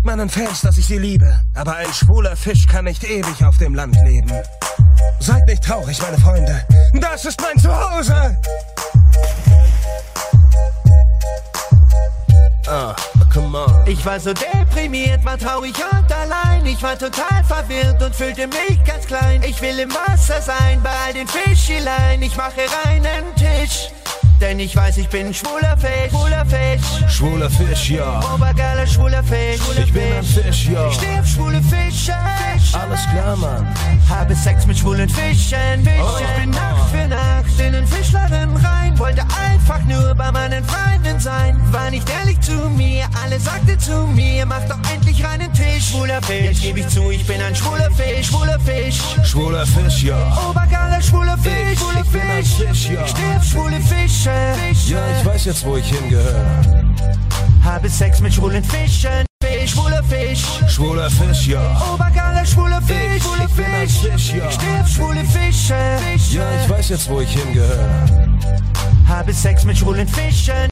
meinen Fans, dass ich sie liebe. Aber ein schwuler Fisch kann nicht ewig auf dem Land leben. Seid nicht traurig, meine Freunde. Das ist mein Zuhause. Come on. Ich war so deprimiert, war traurig und allein. Ich war total verwirrt und fühlte mich ganz klein. Ich will im Wasser sein, bei all den Fischelein. Ich mache reinen Tisch, denn ich weiß, ich bin schwuler Fisch. Schwuler Fisch, Schwuler Fisch, ja. obergeiler schwuler Fisch. Ich bin ein Fisch, ja. Ich steh auf schwule Fische. Alles klar, Mann. Habe Sex mit schwulen Fischen. Ich bin Nacht für Nacht in den Fischladen rein. Wollte einfach nur bei meinen Freunden sein. War nicht ehrlich zu mir, alle sagte zu mir, mach doch endlich reinen Tisch. Schwuler Fisch, jetzt gebe ich zu, ich bin ein schwuler Fisch. Schwuler Fisch, Schwuler Fisch, ja. obergeiler schwuler Fisch. Schwuler Ich bin ein Fisch, ja. Ich steh auf schwule Fische. Ja, ich weiß jetzt, wo ich hingehöre. Habe Sex mit schwulen Fischen. Schwuler Fisch, Schwuler Fisch, ja. obergeiler schwuler Fisch. Ich bin ein Fisch, ja. Ich steh auf schwule Fische. Ja, ich weiß jetzt, wo ich hingehöre. Habe Sex mit schwulen Fischen.